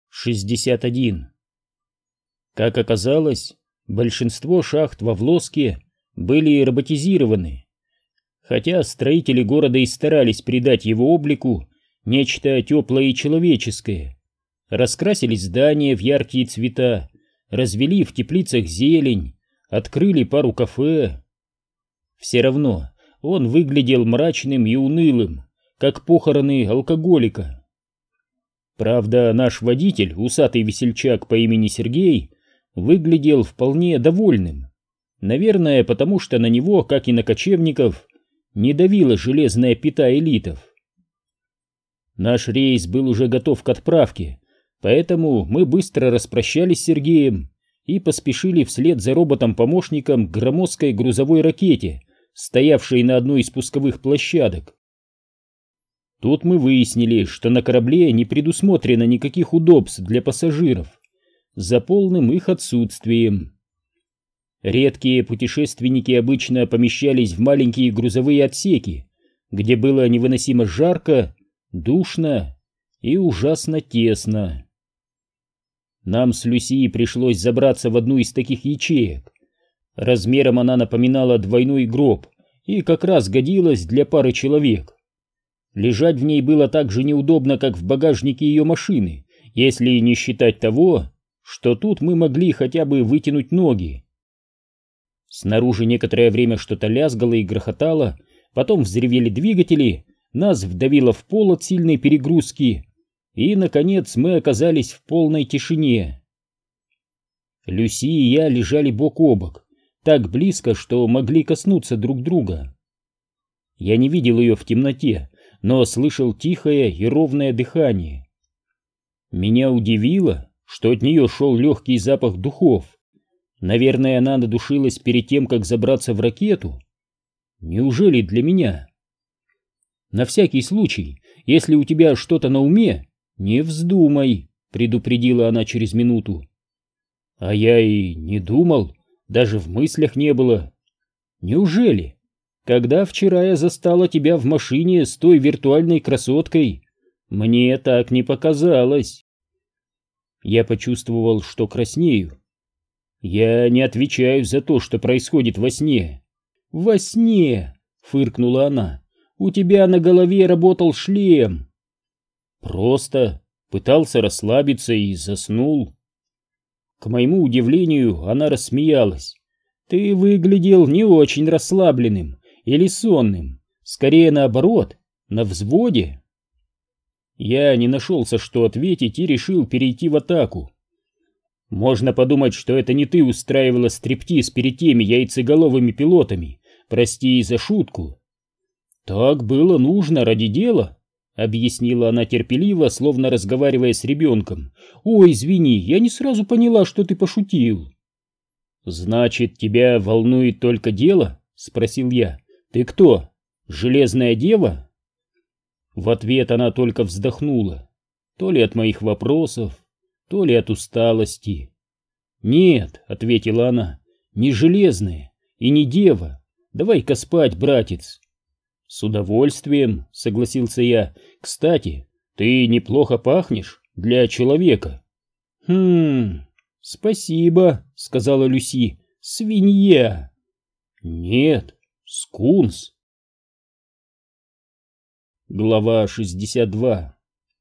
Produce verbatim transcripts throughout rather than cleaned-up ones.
шестьдесят один. Как оказалось, большинство шахт во Влоске были роботизированы, хотя строители города и старались придать его облику нечто теплое и человеческое. Раскрасили здания в яркие цвета, развели в теплицах зелень, открыли пару кафе. Все равно он выглядел мрачным и унылым, как похороны алкоголика. Правда, наш водитель, усатый весельчак по имени Сергей, выглядел вполне довольным. Наверное, потому что на него, как и на кочевников, не давила железная пята элитов. Наш рейс был уже готов к отправке, поэтому мы быстро распрощались с Сергеем и поспешили вслед за роботом-помощником к громоздкой грузовой ракете, стоявшей на одной из пусковых площадок. Тут мы выяснили, что на корабле не предусмотрено никаких удобств для пассажиров, за полным их отсутствием. Редкие путешественники обычно помещались в маленькие грузовые отсеки, где было невыносимо жарко, душно и ужасно тесно. Нам с Люси пришлось забраться в одну из таких ячеек. Размером она напоминала двойной гроб и как раз годилась для пары человек. Лежать в ней было так же неудобно, как в багажнике ее машины, если не считать того, что тут мы могли хотя бы вытянуть ноги. Снаружи некоторое время что-то лязгало и грохотало, потом взревели двигатели, нас вдавило в пол от сильной перегрузки, и, наконец, мы оказались в полной тишине. Люси и я лежали бок о бок, так близко, что могли коснуться друг друга. Я не видел ее в темноте, но слышал тихое и ровное дыхание. Меня удивило, что от нее шел легкий запах духов. Наверное, она надушилась перед тем, как забраться в ракету. Неужели для меня? На всякий случай, если у тебя что-то на уме, не вздумай, предупредила она через минуту. А я и не думал, даже в мыслях не было. Неужели? Когда вчера я застала тебя в машине с той виртуальной красоткой, мне так не показалось. Я почувствовал, что краснею. Я не отвечаю за то, что происходит во сне. Во сне, фыркнула она, у тебя на голове работал шлем. Просто пытался расслабиться и заснул. К моему удивлению, она рассмеялась. Ты выглядел не очень расслабленным или сонным, скорее наоборот, на взводе. Я не нашелся, что ответить, и решил перейти в атаку. Можно подумать, что это не ты устраивала стриптиз перед теми яйцеголовыми пилотами, прости за шутку. Так было нужно ради дела, объяснила она терпеливо, словно разговаривая с ребенком. Ой, извини, я не сразу поняла, что ты пошутил. Значит, тебя волнует только дело? Спросил я. Ты кто, железная дева? В ответ она только вздохнула, то ли от моих вопросов, то ли от усталости. «Нет», — ответила она, — «не железная и не дева. Давай-ка спать, братец». «С удовольствием», — согласился я. «Кстати, ты неплохо пахнешь для человека». «Хм, спасибо», — сказала Люси. «Свинья». «Нет, скунс». Глава шестьдесят два.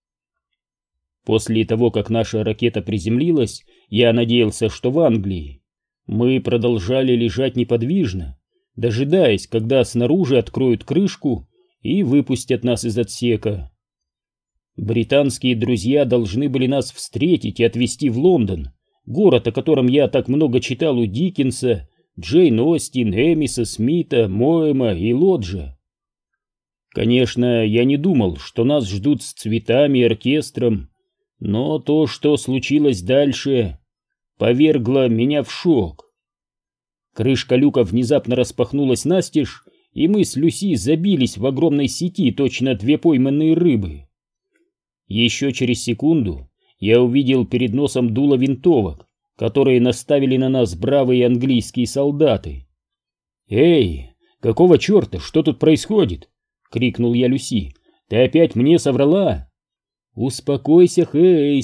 После того, как наша ракета приземлилась, я надеялся, что в Англии. Мы продолжали лежать неподвижно, дожидаясь, когда снаружи откроют крышку и выпустят нас из отсека. Британские друзья должны были нас встретить и отвезти в Лондон, город, о котором я так много читал у Диккенса, Джейн Остин, Эмиса, Смита, Моэма и Лоджа. Конечно, я не думал, что нас ждут с цветами и оркестром, но то, что случилось дальше, повергло меня в шок. Крышка люка внезапно распахнулась настежь, и мы с Люси забились в огромной сети, точно две пойманные рыбы. Еще через секунду я увидел перед носом дуло винтовок, которые наставили на нас бравые английские солдаты. «Эй, какого черта, что тут происходит?» — крикнул я Люси. «Ты опять мне соврала?» «Успокойся, Хейс,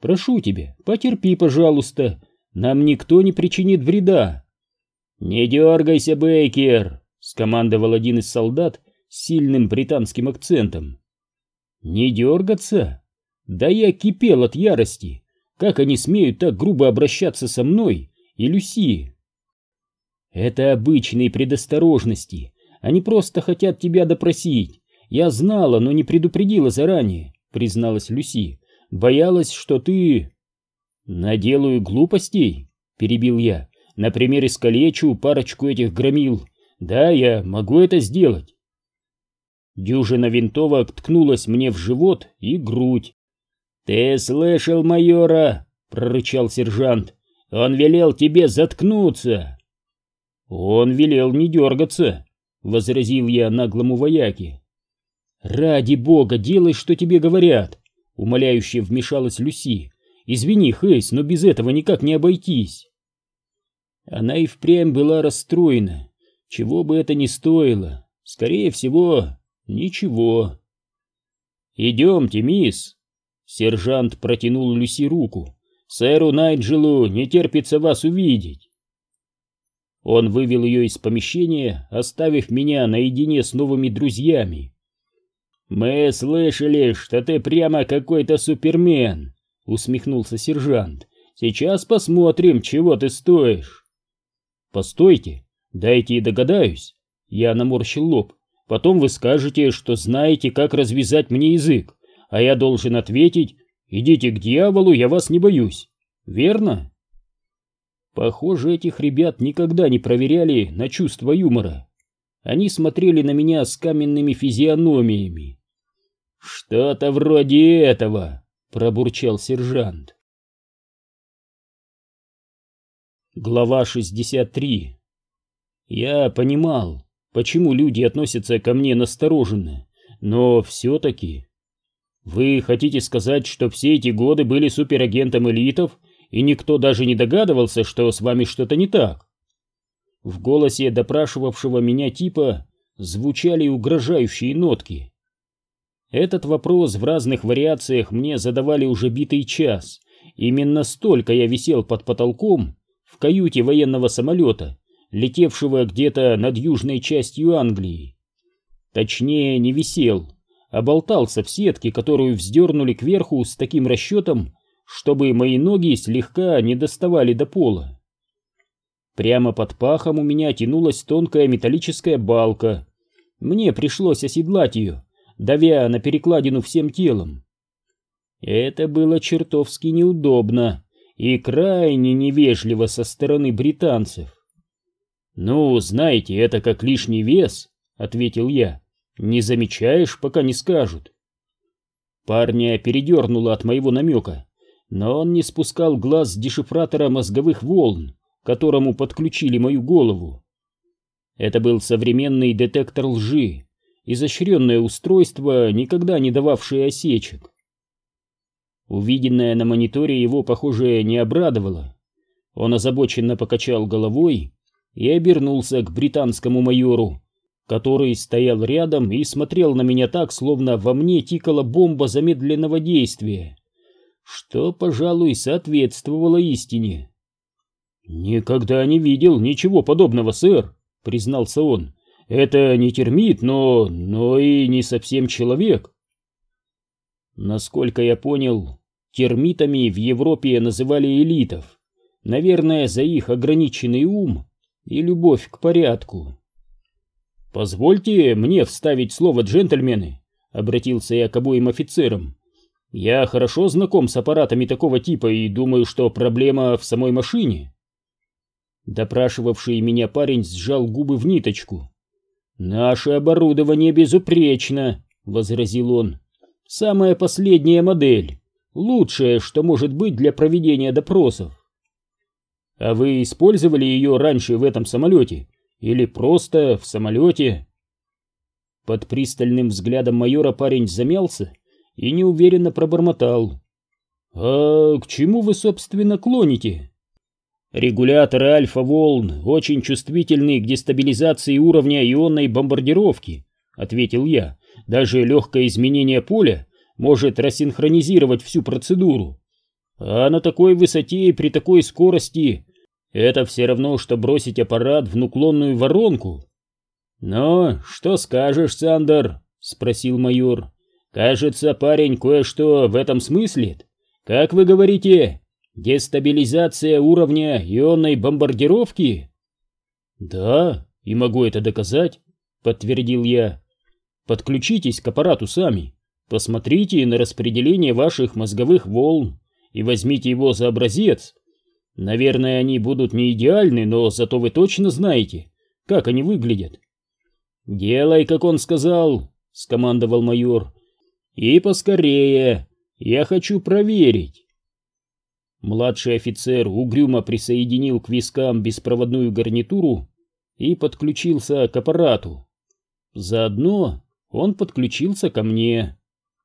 Прошу тебя, потерпи, пожалуйста, нам никто не причинит вреда». «Не дергайся, Бейкер», — скомандовал один из солдат с сильным британским акцентом. «Не дергаться? Да я кипел от ярости. Как они смеют так грубо обращаться со мной и Люси?» «Это обычные предосторожности. Они просто хотят тебя допросить. Я знала, но не предупредила заранее», — призналась Люси. «Боялась, что ты...» «Наделаю глупостей», — перебил я. «Например, искалечу парочку этих громил. Да, я могу это сделать». Дюжина винтовок ткнулась мне в живот и грудь. «Ты слышал майора?» — прорычал сержант. «Он велел тебе заткнуться!» «Он велел не дергаться», — возразил я наглому вояке. «Ради бога, делай, что тебе говорят», — умоляюще вмешалась Люси. «Извини, Хейс, но без этого никак не обойтись». Она и впрямь была расстроена. Чего бы это ни стоило. Скорее всего, ничего. «Идемте, мисс». Сержант протянул Люси руку. «Сэру Найджелу не терпится вас увидеть». Он вывел ее из помещения, оставив меня наедине с новыми друзьями. «Мы слышали, что ты прямо какой-то супермен», — усмехнулся сержант. «Сейчас посмотрим, чего ты стоишь». «Постойте, дайте и догадаюсь». Я наморщил лоб. «Потом вы скажете, что знаете, как развязать мне язык, а я должен ответить: идите к дьяволу, я вас не боюсь. Верно?» Похоже, этих ребят никогда не проверяли на чувство юмора. Они смотрели на меня с каменными физиономиями. «Что-то вроде этого», — пробурчал сержант. Глава шестьдесят три. Я понимал, почему люди относятся ко мне настороженно, но все-таки... «Вы хотите сказать, что все эти годы были суперагентом элитов, и никто даже не догадывался, что с вами что-то не так?» В голосе допрашивавшего меня типа звучали угрожающие нотки. Этот вопрос в разных вариациях мне задавали уже битый час. Именно столько я висел под потолком в каюте военного самолета, летевшего где-то над южной частью Англии. Точнее, не висел, а болтался в сетке, которую вздернули кверху с таким расчетом, чтобы мои ноги слегка не доставали до пола. Прямо под пахом у меня тянулась тонкая металлическая балка. Мне пришлось оседлать ее, давя на перекладину всем телом. Это было чертовски неудобно и крайне невежливо со стороны британцев. «Ну, знаете, это как лишний вес», — ответил я. «Не замечаешь, пока не скажут». Парня передернуло от моего намека, но он не спускал глаз с дешифратора мозговых волн, к которому подключили мою голову. Это был современный детектор лжи, изощренное устройство, никогда не дававшее осечек. Увиденное на мониторе его, похоже, не обрадовало. Он озабоченно покачал головой и обернулся к британскому майору, который стоял рядом и смотрел на меня так, словно во мне тикала бомба замедленного действия, что, пожалуй, соответствовало истине. «Никогда не видел ничего подобного, сэр», — признался он. «Это не термит, но... но и не совсем человек». Насколько я понял, термитами в Европе называли элитов, наверное, за их ограниченный ум и любовь к порядку. «Позвольте мне вставить слово, джентльмены», — обратился я к обоим офицерам. «Я хорошо знаком с аппаратами такого типа и думаю, что проблема в самой машине». Допрашивавший меня парень сжал губы в ниточку. «Наше оборудование безупречно», — возразил он. «Самая последняя модель, лучшее, что может быть для проведения допросов». «А вы использовали ее раньше в этом самолете? Или просто в самолете?» Под пристальным взглядом майора парень замялся и неуверенно пробормотал. «А к чему вы, собственно, клоните?» «Регуляторы альфа-волн очень чувствительны к дестабилизации уровня ионной бомбардировки», — ответил я. «Даже легкое изменение поля может рассинхронизировать всю процедуру. А на такой высоте и при такой скорости это все равно, что бросить аппарат в наклонную воронку. «Ну, что скажешь, Сандер?» — спросил майор. «Кажется, парень кое-что в этом смыслит. Как вы говорите, дестабилизация уровня ионной бомбардировки?» «Да, и могу это доказать», — подтвердил я. «Подключитесь к аппарату сами, посмотрите на распределение ваших мозговых волн и возьмите его за образец. Наверное, они будут не идеальны, но зато вы точно знаете, как они выглядят». «Делай, как он сказал», — скомандовал майор. «И поскорее, я хочу проверить». Младший офицер угрюмо присоединил к вискам беспроводную гарнитуру и подключился к аппарату. Заодно он подключился ко мне.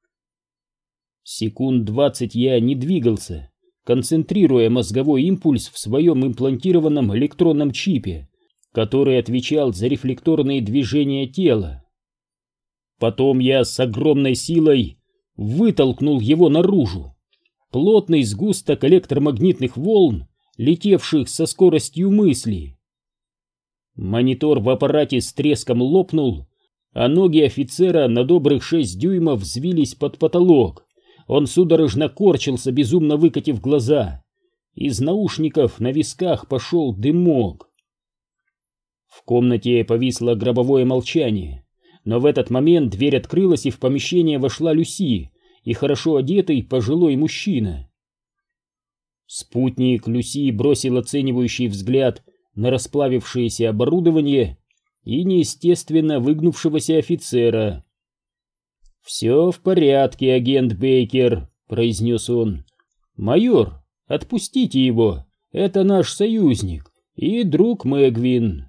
Секунд двадцать я не двигался, концентрируя мозговой импульс в своем имплантированном электронном чипе, который отвечал за рефлекторные движения тела. Потом я с огромной силой вытолкнул его наружу. Плотный сгусток электромагнитных волн, летевших со скоростью мысли. Монитор в аппарате с треском лопнул, а ноги офицера на добрых шесть дюймов взвились под потолок. Он судорожно корчился, безумно выкатив глаза. Из наушников на висках пошел дымок. В комнате повисло гробовое молчание, но в этот момент дверь открылась, и в помещение вошла Люси и хорошо одетый пожилой мужчина. Спутник Люси бросил оценивающий взгляд на расплавившееся оборудование и неестественно выгнувшегося офицера. «Все в порядке, агент Бейкер», — произнес он. «Майор, отпустите его, это наш союзник и друг Мэгвин».